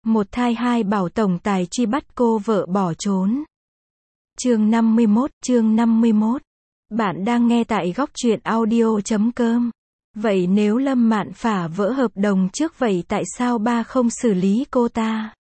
Một thai hai bảo tổng tài truy bắt cô vợ bỏ trốn. Chương 51. Bạn đang nghe tại góc truyện audio.com. Vậy nếu Lâm Mạn phá vỡ hợp đồng trước vậy tại sao ba không xử lý cô ta?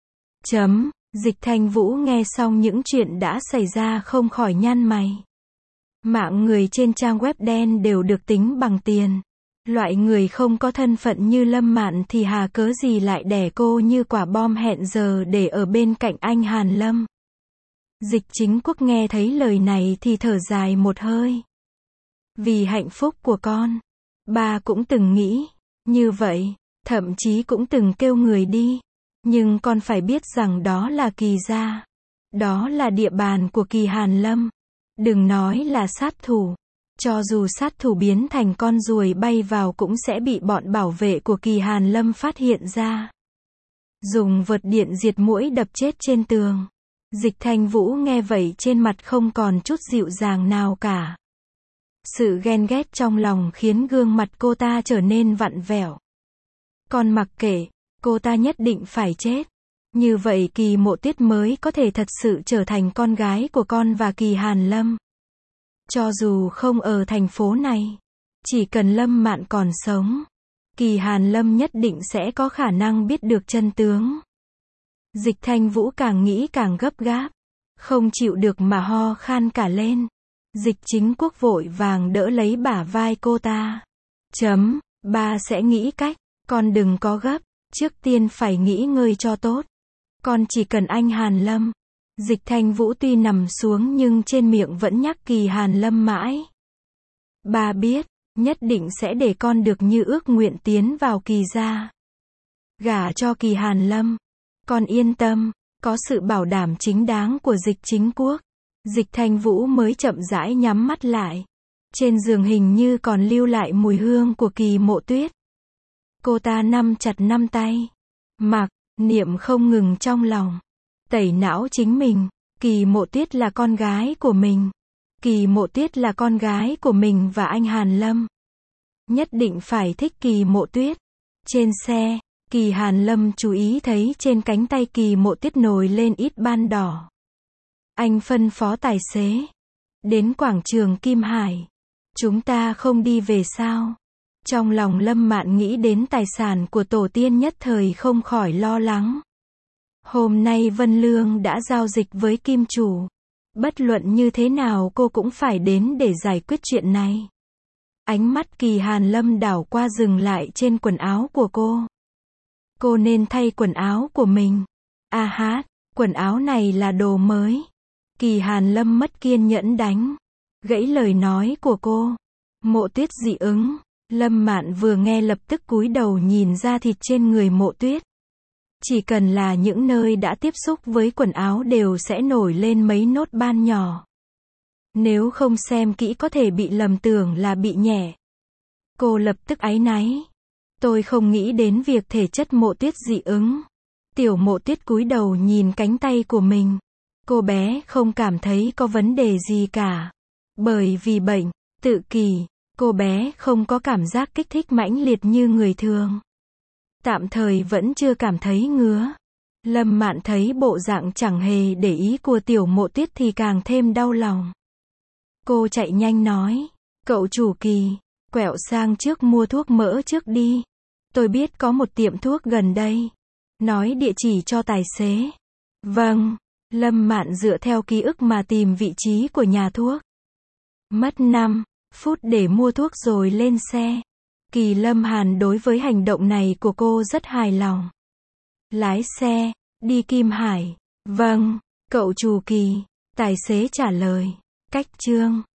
Dịch Thanh Vũ nghe xong những chuyện đã xảy ra không khỏi nhăn mày. Mạng người trên trang web đen đều được tính bằng tiền. Loại người không có thân phận như Lâm Mạn thì hà cớ gì lại đẻ cô như quả bom hẹn giờ để ở bên cạnh anh Hàn Lâm. Dịch Chính Quốc nghe thấy lời này thì thở dài một hơi. Vì hạnh phúc của con, ba cũng từng nghĩ như vậy, thậm chí cũng từng kêu người đi. Nhưng con phải biết rằng đó là Kỳ gia. Đó là địa bàn của Kỳ Hàn Lâm. Đừng nói là sát thủ. Cho dù sát thủ biến thành con ruồi bay vào cũng sẽ bị bọn bảo vệ của Kỳ Hàn Lâm phát hiện ra. Dùng vợt điện diệt muỗi đập chết trên tường. Dịch Thanh Vũ nghe vậy trên mặt không còn chút dịu dàng nào cả. Sự ghen ghét trong lòng khiến gương mặt cô ta trở nên vặn vẹo. Con mặc kệ, cô ta nhất định phải chết. Như vậy Kỳ Mộ Tuyết mới có thể thật sự trở thành con gái của con và Kỳ Hàn Lâm. Cho dù không ở thành phố này, chỉ cần Lâm Mạn còn sống, Kỳ Hàn Lâm nhất định sẽ có khả năng biết được chân tướng. Dịch Thanh Vũ càng nghĩ càng gấp gáp, không chịu được mà ho khan cả lên. Dịch Chính Quốc vội vàng đỡ lấy bả vai cô ta. Ba sẽ nghĩ cách, con đừng có gấp, trước tiên phải nghỉ ngơi cho tốt. Con chỉ cần anh Hàn Lâm. Dịch Thanh Vũ tuy nằm xuống nhưng trên miệng vẫn nhắc Kỳ Hàn Lâm mãi. Ba biết, nhất định sẽ để con được như ước nguyện tiến vào Kỳ gia. Gả cho Kỳ Hàn Lâm. Con yên tâm, có sự bảo đảm chính đáng của Dịch Chính Quốc. Dịch Thanh Vũ mới chậm rãi nhắm mắt lại. Trên giường hình như còn lưu lại mùi hương của Kỳ Mộ Tuyết. Cô ta nắm chặt nắm tay. Mặc niệm không ngừng trong lòng. Tẩy não chính mình. Kỳ Mộ Tuyết là con gái của mình. Kỳ Mộ Tuyết là con gái của mình và anh Hàn Lâm. Nhất định phải thích Kỳ Mộ Tuyết. Trên xe, Kỳ Hàn Lâm chú ý thấy trên cánh tay Kỳ Mộ Tuyết nổi lên ít ban đỏ. Anh phân phó tài xế. Đến quảng trường Kim Hải. Chúng ta không đi về sao? Trong lòng Lâm Mạn nghĩ đến tài sản của tổ tiên nhất thời không khỏi lo lắng. Hôm nay Vân Lương đã giao dịch với Kim chủ. Bất luận như thế nào cô cũng phải đến để giải quyết chuyện này. Ánh mắt Kỳ Hàn Lâm đảo qua dừng lại trên quần áo của cô. Cô nên thay quần áo của mình. Quần áo này là đồ mới. Kỳ Hàn Lâm mất kiên nhẫn đánh gãy lời nói của cô. Mộ Tuyết dị ứng. Lâm Mạn vừa nghe lập tức cúi đầu nhìn da thịt trên người Mộ Tuyết. Chỉ cần là những nơi đã tiếp xúc với quần áo đều sẽ nổi lên mấy nốt ban nhỏ. Nếu không xem kỹ có thể bị lầm tưởng là bị nhẹ. Cô lập tức áy náy. Tôi không nghĩ đến việc thể chất Mộ Tuyết dị ứng. Tiểu Mộ Tuyết cúi đầu nhìn cánh tay của mình. Cô bé không cảm thấy có vấn đề gì cả. Bởi vì bệnh tự kỷ, cô bé không có cảm giác kích thích mãnh liệt như người thường. Tạm thời vẫn chưa cảm thấy ngứa. Lâm Mạn thấy bộ dạng chẳng hề để ý của Tiểu Mộ Tuyết thì càng thêm đau lòng. Cô chạy nhanh nói. Cậu chủ Kỳ, quẹo sang trước mua thuốc mỡ trước đi. Tôi biết có một tiệm thuốc gần đây. Nói địa chỉ cho tài xế. Vâng. Lâm Mạn dựa theo ký ức mà tìm vị trí của nhà thuốc. Mất 5 phút để mua thuốc rồi lên xe. Kỳ Lâm Hàn đối với hành động này của cô rất hài lòng. Lái xe, đi Kim Hải. Vâng, cậu chủ Kỳ, tài xế trả lời. Cách Trương,